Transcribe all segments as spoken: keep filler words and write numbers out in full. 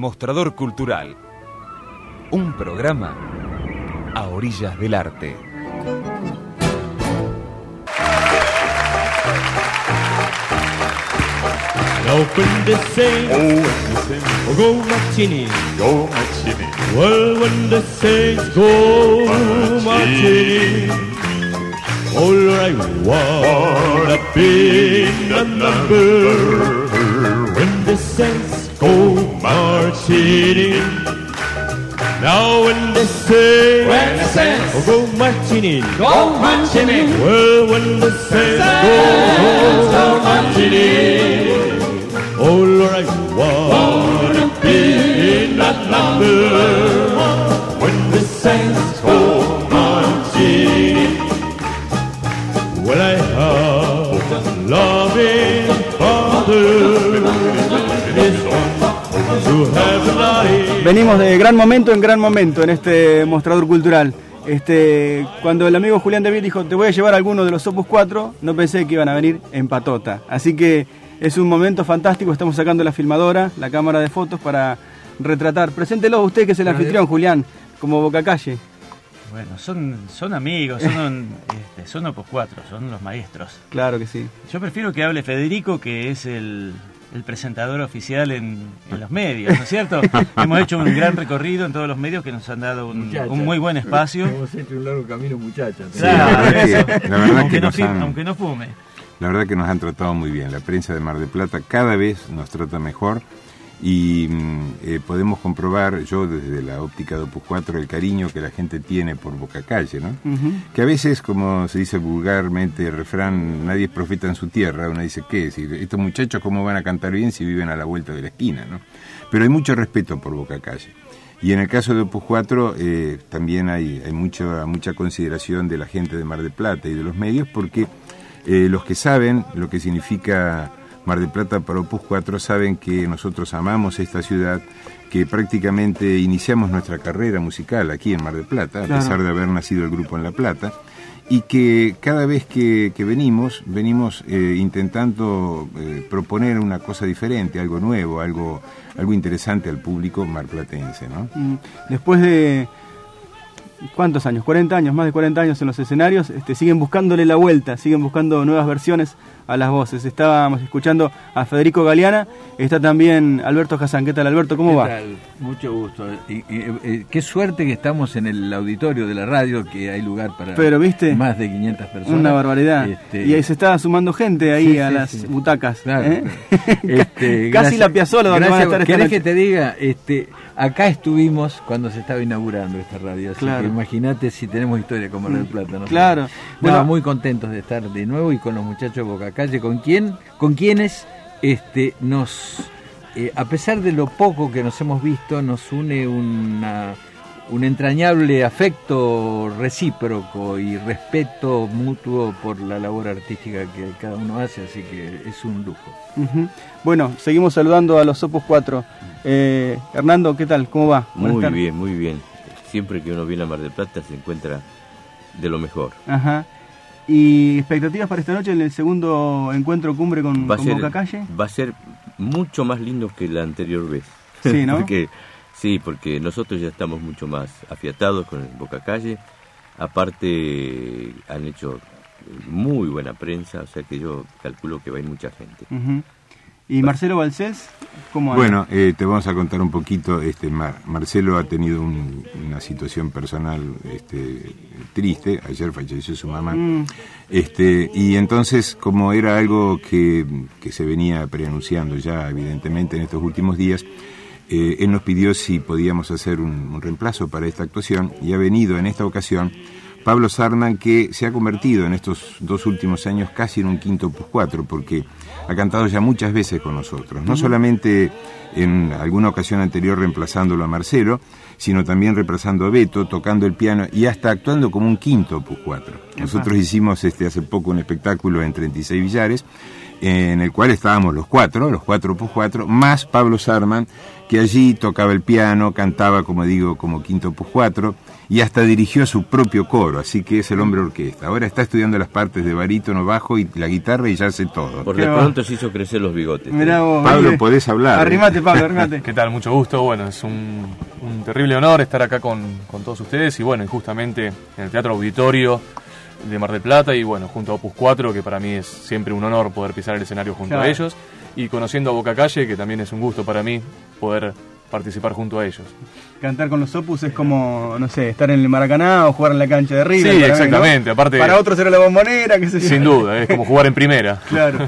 Mostrador Cultural, un programa a orillas del arte. Open the saints, Oh, when the saints oh, go marching, go marching in, well, when the saints go marching, oh Lord, I wanna be in the number. When the saints go marching in, now when the saints, When the saints oh, go marching in, go marching in, well, when the saints Saints go go marching in, oh Lord, I wanna be in that number. When the saints go marching in, well, I have a loving Father. This one to have life. Venimos de gran momento en gran momento en este mostrador cultural. Este, cuando el amigo Julián David dijo, te voy a llevar a alguno de los Opus cuatro, no pensé que iban a venir en patota. Así que es un momento fantástico, estamos sacando la filmadora, la cámara de fotos para retratar. Preséntelo usted, que es el anfitrión, Julián, como Bocacalle. Bueno, son, son amigos, son, este, son Opus cuatro, son los maestros. Claro que sí. Yo prefiero que hable Federico, que es el, el presentador oficial en, en los medios, ¿no es cierto? Hemos hecho un gran recorrido en todos los medios que nos han dado un, un muy buen espacio. Hemos hecho un largo camino, muchachas. Sí, la verdad que- la verdad aunque, que no nos fi- han- aunque no fume. La verdad que nos han tratado muy bien. La prensa de Mar del Plata cada vez nos trata mejor y mm, eh, podemos comprobar, yo desde la óptica de Opus cuatro, el cariño que la gente tiene por Bocacalle, ¿no? Uh-huh. Que a veces, como se dice vulgarmente, el refrán, nadie es profeta en su tierra. Uno dice, ¿qué? Si estos muchachos, ¿cómo van a cantar bien si viven a la vuelta de la esquina, ¿no? Pero hay mucho respeto por Bocacalle. Y en el caso de Opus cuatro eh, también hay, hay mucha, mucha consideración de la gente de Mar del Plata y de los medios, porque eh, los que saben lo que significa Mar del Plata para Opus cuatro saben que nosotros amamos esta ciudad, que prácticamente iniciamos nuestra carrera musical aquí en Mar del Plata, a Claro. pesar de haber nacido el grupo en La Plata, y que cada vez que, que venimos, venimos eh, intentando eh, proponer una cosa diferente, algo nuevo, algo, algo interesante al público marplatense, ¿no? Mm, Después de... ¿Cuántos años? cuarenta años, más de cuarenta años en los escenarios, este, siguen buscándole la vuelta, siguen buscando nuevas versiones a las voces. Estábamos escuchando a Federico Galeana, está también Alberto Hassan. ¿Qué tal, Alberto? ¿Cómo ¿Qué va? tal? Mucho gusto. Y, y, eh, qué suerte que estamos en el auditorio de la radio, que hay lugar para Pero, ¿viste? más de quinientas personas. Una barbaridad. Este, Y ahí se está sumando gente ahí Sí, a sí, las sí. butacas. Claro, ¿eh? claro. Este, Casi gracias- la Piazzolla donde van a gracias. estar esta ¿Querés noche. que te diga? Este, acá estuvimos cuando se estaba inaugurando esta radio, así Claro. que imagínate si tenemos historia con Mar del Plata, ¿no? Claro. No, Bueno, muy contentos de estar de nuevo y con los muchachos de Bocacalle, con quien, con quienes este, nos, eh, a pesar de lo poco que nos hemos visto, nos une una, un entrañable afecto recíproco y respeto mutuo por la labor artística que cada uno hace, así que es un lujo. ujú. Bueno, seguimos saludando a los Opus cuatro. Eh, Hernando, ¿qué tal? ¿Cómo va? Buenas Muy tardes. bien, muy bien. Siempre que uno viene a Mar del Plata se encuentra de lo mejor. Ajá. ¿Y expectativas para esta noche en el segundo encuentro cumbre con, Va a con ser, Bocacalle? va a ser mucho más lindo que la anterior vez. Sí, ¿no? porque, sí, porque nosotros ya estamos mucho más afiatados con el Bocacalle. Aparte han hecho muy buena prensa, o sea que yo calculo que va a ir mucha gente. Ujú. ¿Y Marcelo Balcés? ¿Cómo anda? Bueno, eh, te vamos a contar un poquito. Este, Mar- Marcelo ha tenido un- una situación personal este, triste. Ayer falleció su mamá. Mm. Este, y entonces, como era algo que, que se venía preanunciando ya, evidentemente, en estos últimos días, eh, él nos pidió si podíamos hacer un, un reemplazo para esta actuación, y ha venido en esta ocasión Pablo Sarnan, que se ha convertido en estos dos últimos años casi en un quinto Opus cuatro, porque ha cantado ya muchas veces con nosotros, no solamente en alguna ocasión anterior reemplazándolo a Marcelo, sino también reemplazando a Beto, tocando el piano y hasta actuando como un quinto Opus cuatro. Nosotros hicimos este hace poco un espectáculo en treinta y seis Villares, en el cual estábamos los cuatro, los cuatro Opus cuatro, más Pablo Sarman, que allí tocaba el piano, cantaba, como digo, como quinto Opus cuatro, y hasta dirigió su propio coro, así que es el hombre orquesta. Ahora está estudiando las partes de barítono, bajo y la guitarra y ya hace todo. Por de pronto se hizo crecer los bigotes. Mirá vos, Pablo, vale. podés hablar. Arrimate, Pablo, arrimate. ¿Qué tal? Mucho gusto. Bueno, es un, un terrible honor estar acá con, con todos ustedes y bueno, y justamente en el Teatro Auditorio de Mar del Plata y bueno, junto a Opus cuatro, que para mí es siempre un honor poder pisar el escenario junto Claro. a ellos, y conociendo a Boca Calle, que también es un gusto para mí poder participar junto a ellos. Cantar con los Opus es como, no sé, estar en el Maracaná o jugar en la cancha de River. Sí, para mí, exactamente, ¿no? aparte- Para otros era la Bombonera, qué sé yo. Sin duda, es como jugar en primera. Claro.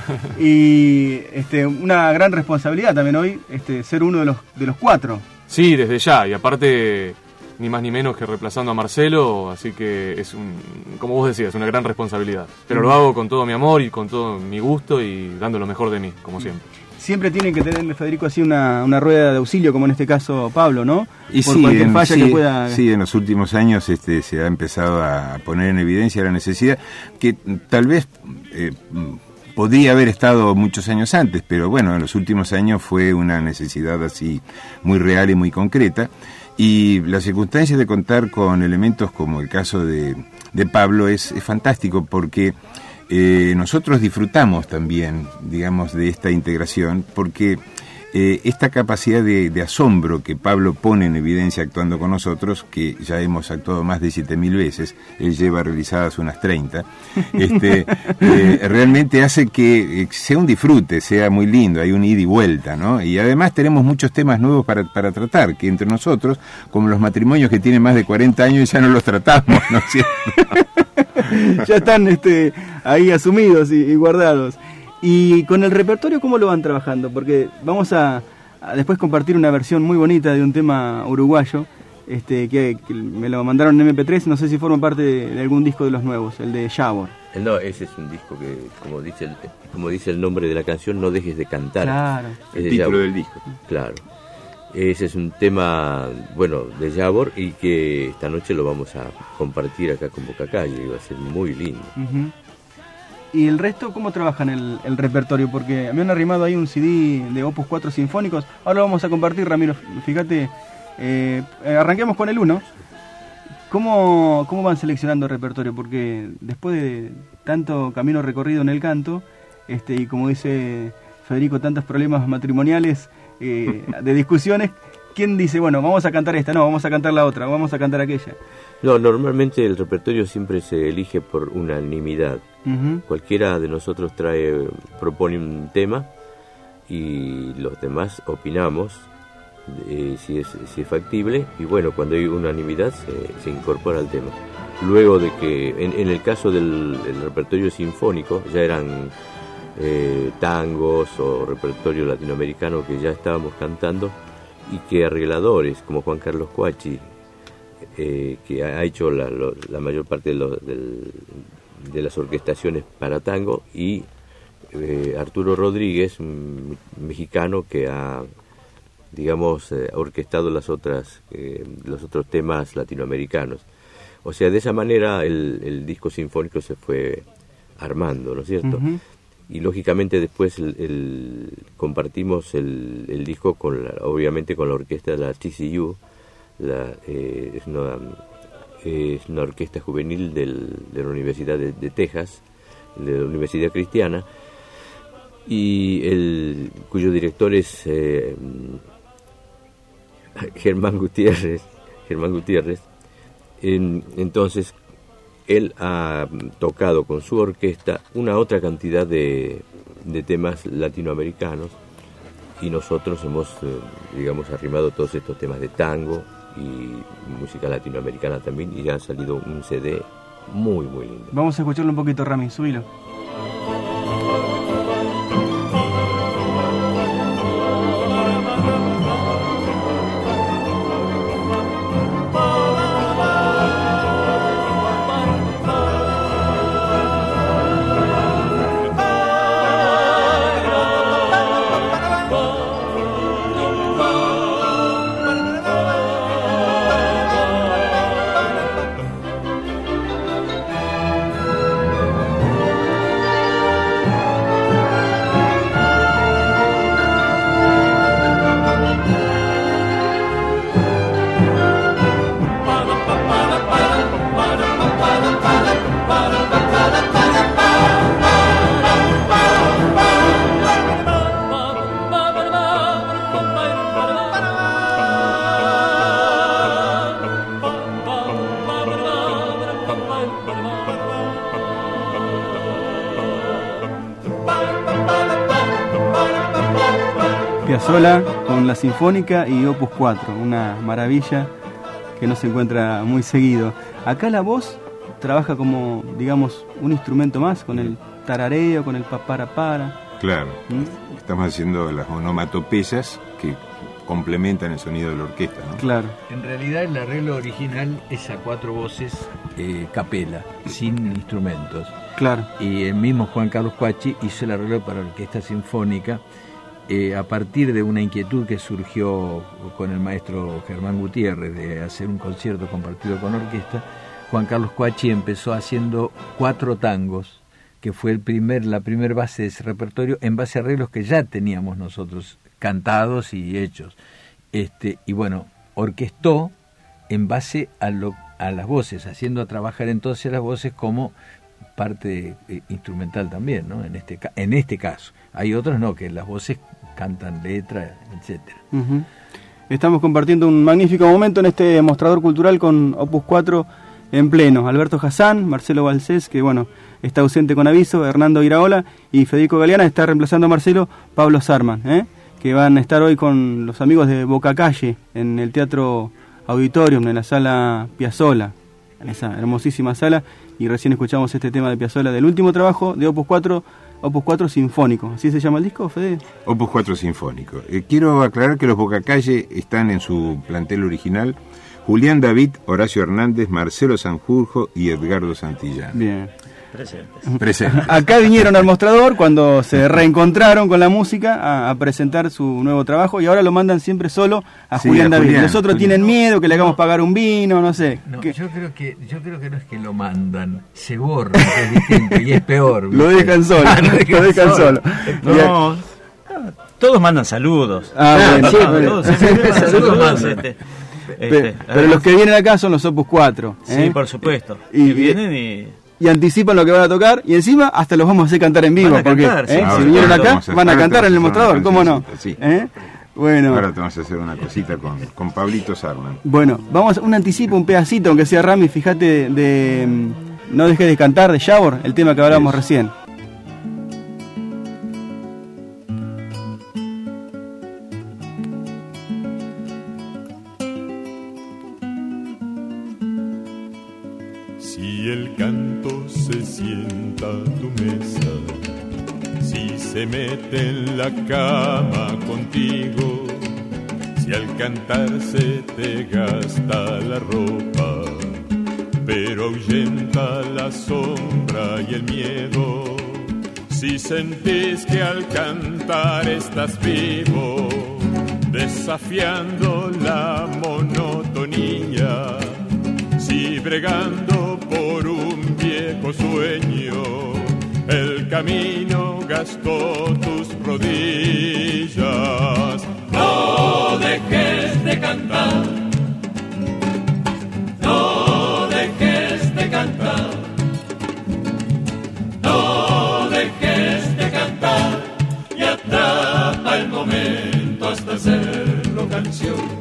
Y este, una gran responsabilidad también hoy, este, ser uno de los, de los cuatro. Sí, desde ya, y aparte ni más ni menos que reemplazando a Marcelo, así que es un, como vos decías, una gran responsabilidad. Pero lo hago con todo mi amor y con todo mi gusto y dando lo mejor de mí, como siempre. Siempre tiene que tener, Federico, así una, una rueda de auxilio, como en este caso Pablo, ¿no? Y Por sí, cualquier en, falla sí, que pueda... sí, en los últimos años este, se ha empezado a poner en evidencia la necesidad que tal vez eh, podría haber estado muchos años antes, pero bueno, en los últimos años fue una necesidad así muy real y muy concreta. Y la circunstancia de contar con elementos como el caso de, de Pablo es, es fantástico porque eh, nosotros disfrutamos también, digamos, de esta integración, porque eh, esta capacidad de, de asombro que Pablo pone en evidencia actuando con nosotros, que ya hemos actuado más de siete mil veces, él lleva realizadas unas treinta, este, eh, realmente hace que eh, sea un disfrute, sea muy lindo, hay un ida y vuelta, ¿no? Y además tenemos muchos temas nuevos para, para tratar, que entre nosotros, como los matrimonios que tienen más de cuarenta años, ya no los tratamos, ¿no es cierto? Ya están este, ahí asumidos y, y guardados. Y con el repertorio, ¿cómo lo van trabajando? Porque vamos a, a después compartir una versión muy bonita de un tema uruguayo, este, que, que me lo mandaron en eme pe tres, no sé si forma parte de, de algún disco de los nuevos, el de Shower. No, ese es un disco que, como dice el, como dice el nombre de la canción, no dejes de cantar. Claro. Es de El título Yavor. del disco. Claro. Ese es un tema, bueno, de Yavor y que esta noche lo vamos a compartir acá con Boca Calle y va a ser muy lindo. Uh-huh. ¿Y el resto cómo trabajan el, el repertorio? Porque me han arrimado ahí un ce de de Opus cuatro sinfónicos. Ahora lo vamos a compartir, Ramiro. Fíjate, eh, arranquemos con el uno. ¿Cómo, ¿Cómo van seleccionando el repertorio? Porque después de tanto camino recorrido en el canto, este, y como dice Federico, tantos problemas matrimoniales, eh, de discusiones, ¿quién dice, bueno, vamos a cantar esta? No, vamos a cantar la otra, vamos a cantar aquella. No, normalmente el repertorio siempre se elige por unanimidad. Uh-huh. Cualquiera de nosotros trae, propone un tema y los demás opinamos eh, si, es, si es factible y bueno, cuando hay unanimidad se, se incorpora al tema. Luego de que, en, en el caso del el repertorio sinfónico, ya eran eh, tangos o repertorio latinoamericano que ya estábamos cantando y que arregladores como Juan Carlos Coachi, eh, que ha hecho la, lo, la mayor parte de, lo, del, de las orquestaciones para tango, y eh, Arturo Rodríguez, un mexicano que ha, digamos, eh, orquestado las otras, eh, los otros temas latinoamericanos. O sea, de esa manera el, el disco sinfónico se fue armando, ¿no es cierto? Uh-huh. Y lógicamente después el, el, compartimos el, el disco con la, obviamente con la orquesta de la T C U, la, eh, es, una, eh, es una orquesta juvenil del, de la Universidad de, de Texas, de la Universidad Cristiana, y el cuyo director es eh, Germán Gutiérrez, Germán Gutiérrez. En, entonces él ha tocado con su orquesta una otra cantidad de, de temas latinoamericanos y nosotros hemos, eh, digamos, arrimado todos estos temas de tango y música latinoamericana también, y ya ha salido un ce de muy, muy lindo. Vamos a escucharlo un poquito, Rami, subilo. Piazzolla con la Sinfónica y Opus cuatro, una maravilla que no se encuentra muy seguido. Acá la voz trabaja como, digamos, un instrumento más, con el tarareo, con el papara para. Claro, ¿Mm? Estamos haciendo las onomatopeyas que complementan el sonido de la orquesta, ¿no? Claro. En realidad el arreglo original es a cuatro voces, eh, capela, sin instrumentos. Claro. Y el mismo Juan Carlos Coachi hizo el arreglo para la orquesta sinfónica eh, a partir de una inquietud que surgió con el maestro Germán Gutiérrez de hacer un concierto compartido con orquesta. Juan Carlos Coachi empezó haciendo cuatro tangos, que fue el primer, la primer base de ese repertorio, en base a arreglos que ya teníamos nosotros cantados y hechos. Este, y bueno, orquestó en base a, lo, a las voces, haciendo trabajar entonces las voces como parte eh, instrumental también, ¿no? En este, en este caso. Hay otros no, que las voces cantan letra, etcétera. Uh-huh. Estamos compartiendo un magnífico momento en este mostrador cultural con Opus cuatro en pleno. Alberto Hassan, Marcelo Balcés, que bueno, está ausente con aviso, Hernando Iraola y Federico Galeana, está reemplazando a Marcelo, Pablo Sarman, ¿eh? que van a estar hoy con los amigos de Boca Calle en el Teatro Auditorium, en la sala Piazzolla, en esa hermosísima sala, y recién escuchamos este tema de Piazzolla del último trabajo de Opus cuatro, Opus cuatro Sinfónico. ¿Así se llama el disco, Fede? Opus cuatro Sinfónico. Eh, quiero aclarar que los Boca Calle están en su plantel original Julián David, Horacio Hernández, Marcelo Sanjurjo y Edgardo Santillán. Bien. Presentes. Presentes. Acá vinieron al mostrador cuando se reencontraron con la música a, a presentar su nuevo trabajo, y ahora lo mandan siempre solo a Sí, Julián a David. Julián, Los otros Julián. tienen miedo que le hagamos pagar un vino, no sé. No, ¿Qué? yo creo que yo creo que no es que lo mandan, se borra, que es distinto y es peor. Lo ¿viste? dejan solo, Ah, lo dejan solo. Y a- No, todos mandan saludos. Ah, bueno, sí, ah, bueno. todos, siempre mandan Saludos saludos, mandan. este, Pe- este, pero además- los que vienen acá son los Opus cuatro. Sí, ¿eh? por supuesto. Y- Y, vienen y... Y anticipan lo que van a tocar, y encima hasta los vamos a hacer cantar en vivo, Van a porque cantar, sí. ¿eh? Ahora si vinieron vamos acá a hacer- van a ahora cantar te en el vamos a hacer mostrador, una ¿cómo no? cancioncita, sí. ¿Eh? Bueno. Ahora te vamos a hacer una cosita con, con Pablito Sarman. Bueno, vamos a un anticipo, un pedacito, aunque sea Rami, fíjate, de, de mm, No dejes de cantar, de Shavor, el tema que hablábamos Eso. recién. Si el canto se sienta a tu mesa, si se mete en la cama contigo, si al cantar se te gasta la ropa, pero ahuyenta la sombra y el miedo, si sentís que al cantar estás vivo, desafiando la monotonía, si bregando por un viejo sueño, el camino gastó tus rodillas. No dejes de cantar, no dejes de cantar, no dejes de cantar, y atrapa el momento hasta hacerlo canción.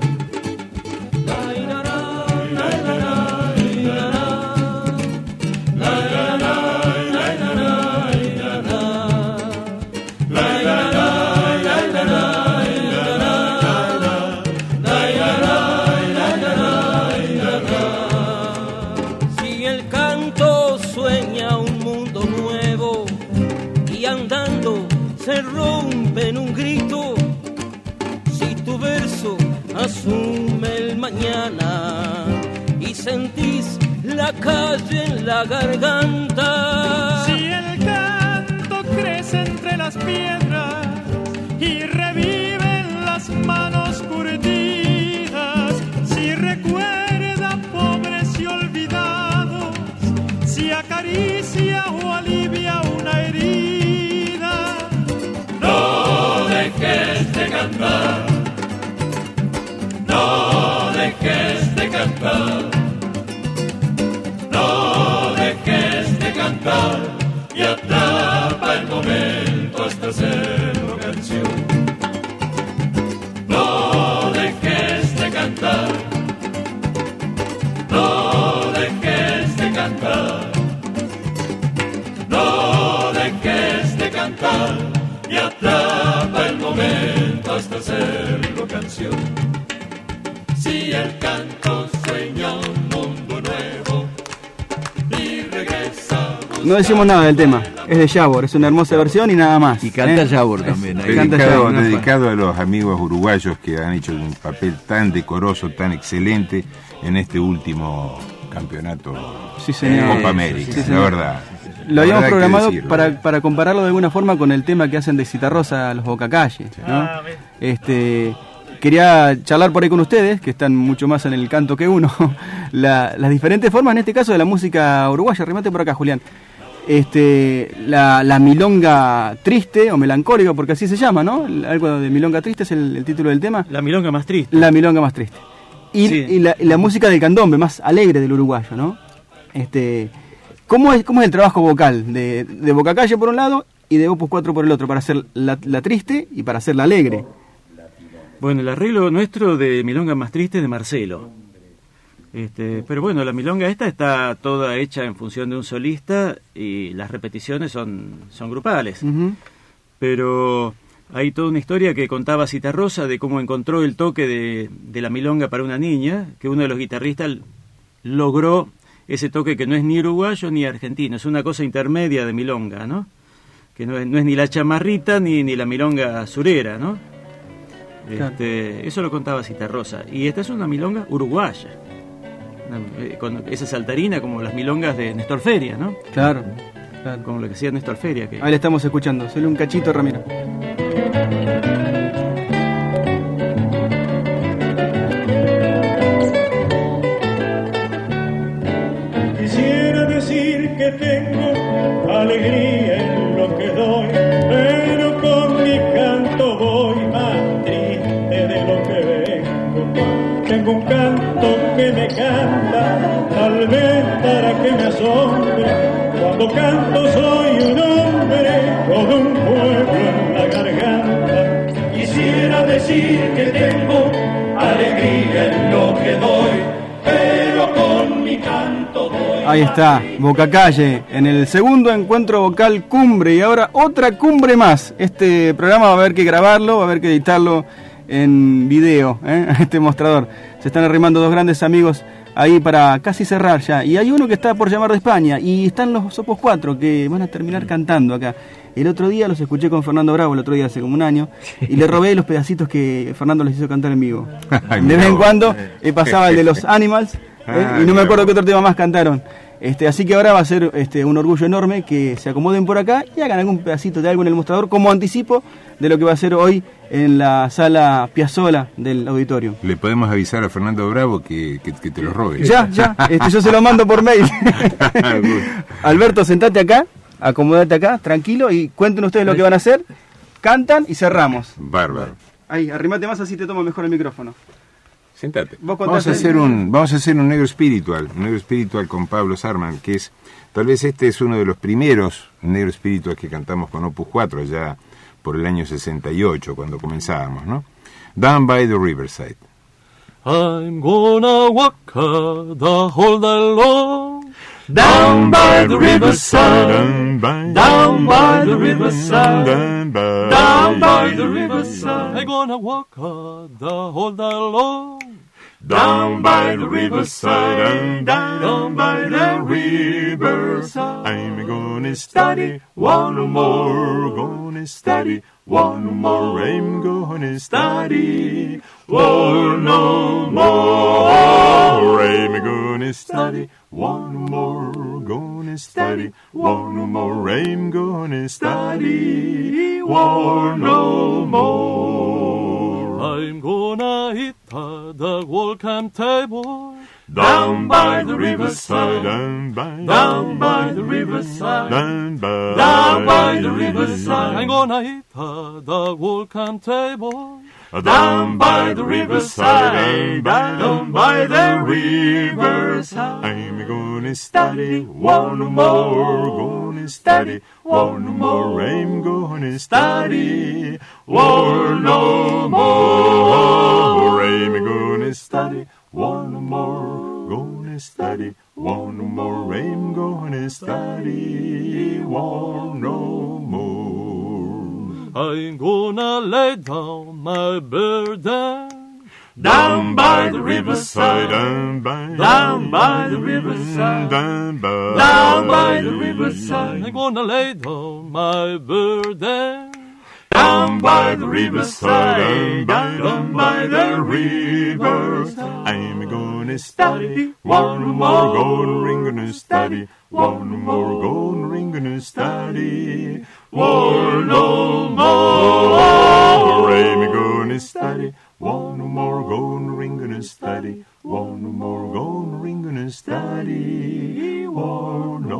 Si el canto sueña un mundo nuevo y andando se rompe en un grito, si tu verso asume el mañana y sentís la calle en la garganta, Si el canto crece entre las piedras y reviven las manos curtidas, si recuerda pobres y olvidados, si acaricia o alivia una herida, No dejes de cantar, no dejes de cantar, no dejes de cantar, y atrapa el momento hasta hacerlo canción. No dejes de cantar, no dejes de cantar, no dejes de cantar, y atrapa el momento hasta hacerlo canción. Si el canto sueña un mundo nuevo y regresa. No decimos nada del tema, es de Yavor, es una hermosa versión y nada más. Y canta ¿eh? Yavor también. Ahí. Dedicado, dedicado a los amigos uruguayos que han hecho un papel tan decoroso, tan excelente en este último campeonato sí, señor. de Copa América, sí, la señor. verdad. Lo habíamos verdad programado decirlo, para, ¿eh? para compararlo de alguna forma con el tema que hacen de Citarrosa los Bocacalle, ¿no? Ah, este, quería charlar por ahí con ustedes, que están mucho más en el canto que uno, la, las diferentes formas, en este caso, de la música uruguaya. Remate por acá, Julián. Este, la, la milonga triste o melancólica, porque así se llama, ¿no? Algo de milonga triste es el, el título del tema. La milonga más triste. La milonga más triste. Y, Sí. y, la, y la música del candombe, más alegre del uruguayo, ¿no? Este, ¿cómo es, cómo es el trabajo vocal de, de Bocacalle por un lado y de Opus cuatro por el otro, para hacer la, la triste y para hacer la alegre? Bueno, el arreglo nuestro de milonga más triste es de Marcelo. Este, pero bueno, la milonga esta está toda hecha en función de un solista y las repeticiones son, son grupales. Uh-huh. Pero hay toda una historia que contaba Citarrosa de cómo encontró el toque de, de la milonga para una niña, que uno de los guitarristas logró ese toque que no es ni uruguayo ni argentino, es una cosa intermedia de milonga, ¿no? Que no es, no es ni la chamarrita ni, ni la milonga surera, ¿no? Este, eso lo contaba Citarrosa. Y esta es una milonga uruguaya, una, eh, con esa saltarina como las milongas de Néstor Feria, ¿no? Claro, claro. Como lo que hacía Néstor Feria. Que... Ahí le estamos escuchando, solo un cachito, Ramiro. Quisiera decir que tengo alegría en lo que doy, pero con mi canto voy más triste de lo que vengo. Tengo un canto que me canta, tal vez para que me asombre. Cuando canto soy un hombre con un pueblo en la garganta. Quisiera decir que tengo alegría en lo que doy, pero con mi canto doy. Ahí está, Bocacalle, en el segundo encuentro vocal cumbre, y ahora otra cumbre más. Este programa va a haber que grabarlo, va a haber que editarlo en video, ¿eh? Este mostrador. Se están arrimando dos grandes amigos ahí para casi cerrar ya. Y hay uno que está por llamar de España, y están los Opus cuatro que van a terminar cantando acá. El otro día los escuché con Fernando Bravo, el otro día hace como un año, y le robé los pedacitos que Fernando les hizo cantar en vivo. De vez en cuando eh, pasaba el de los Animals, ¿eh? Ah, y no me acuerdo claro. qué otro tema más cantaron. Este, así que ahora va a ser este, un orgullo enorme que se acomoden por acá y hagan algún pedacito de algo en el mostrador como anticipo de lo que va a ser hoy en la sala Piazzolla del auditorio. Le podemos avisar a Fernando Bravo que, que, que te lo robe. Ya, ya, este, yo se lo mando por mail. Alberto, sentate acá, acomodate acá, tranquilo, y cuenten ustedes lo que van a hacer, cantan y cerramos. Bárbaro. Ahí, arrimate más, así te tomo mejor el micrófono. Sentate. Vos Vamos a contaste- hacer un, vamos a hacer un negro espiritual, un negro espiritual con Pablo Sarman, que es, tal vez este es uno de los primeros negro espiritual que cantamos con Opus cuatro, ya por el año sesenta y ocho, cuando comenzábamos, ¿no? Down by the Riverside. I'm gonna walk uh, the whole day long, down by the riverside, Down by, down by the riverside, down by, down by the riverside. I'm gonna walk uh, the whole day long, down by the riverside, down by the riverside. I'm gonna study one more, gonna study one more. I'm gonna study one no more. I'm gonna study one more, gonna study one more. I'm gonna study one no more. I'm gonna eat uh, the welcome table, Down by the riverside, down by, down by the riverside, down by, down by the riverside. I'm gonna eat uh, the welcome table, down by the riverside, down by the riverside. I'm gonna study one more, gonna study one more. I'm gonna study one no more. I'm gonna study one more, gonna study one more. I'm gonna study one no more. I'm gonna lay down my burden down by the riverside, down by, down by the riverside, down by, down by the riverside. I'm gonna lay down my burden down by the riverside, down, down by the riverside. I'm gonna study one more golden ring, gonna study one more golden ring, gonna study war no more. I'm gonna study one more golden ring, gonna study one more golden ring, gonna study war no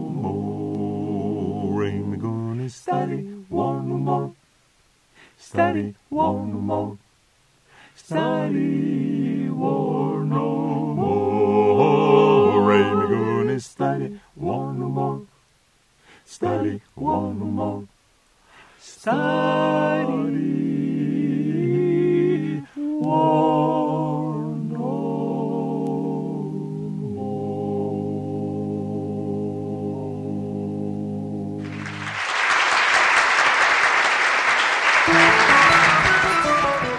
more. I'm gonna study one more. Study war no more. Study war no more. I'm gonna study war no more. Study war no more. Study war no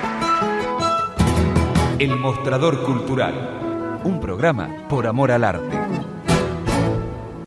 El Mostrador Cultural, un programa por amor al arte.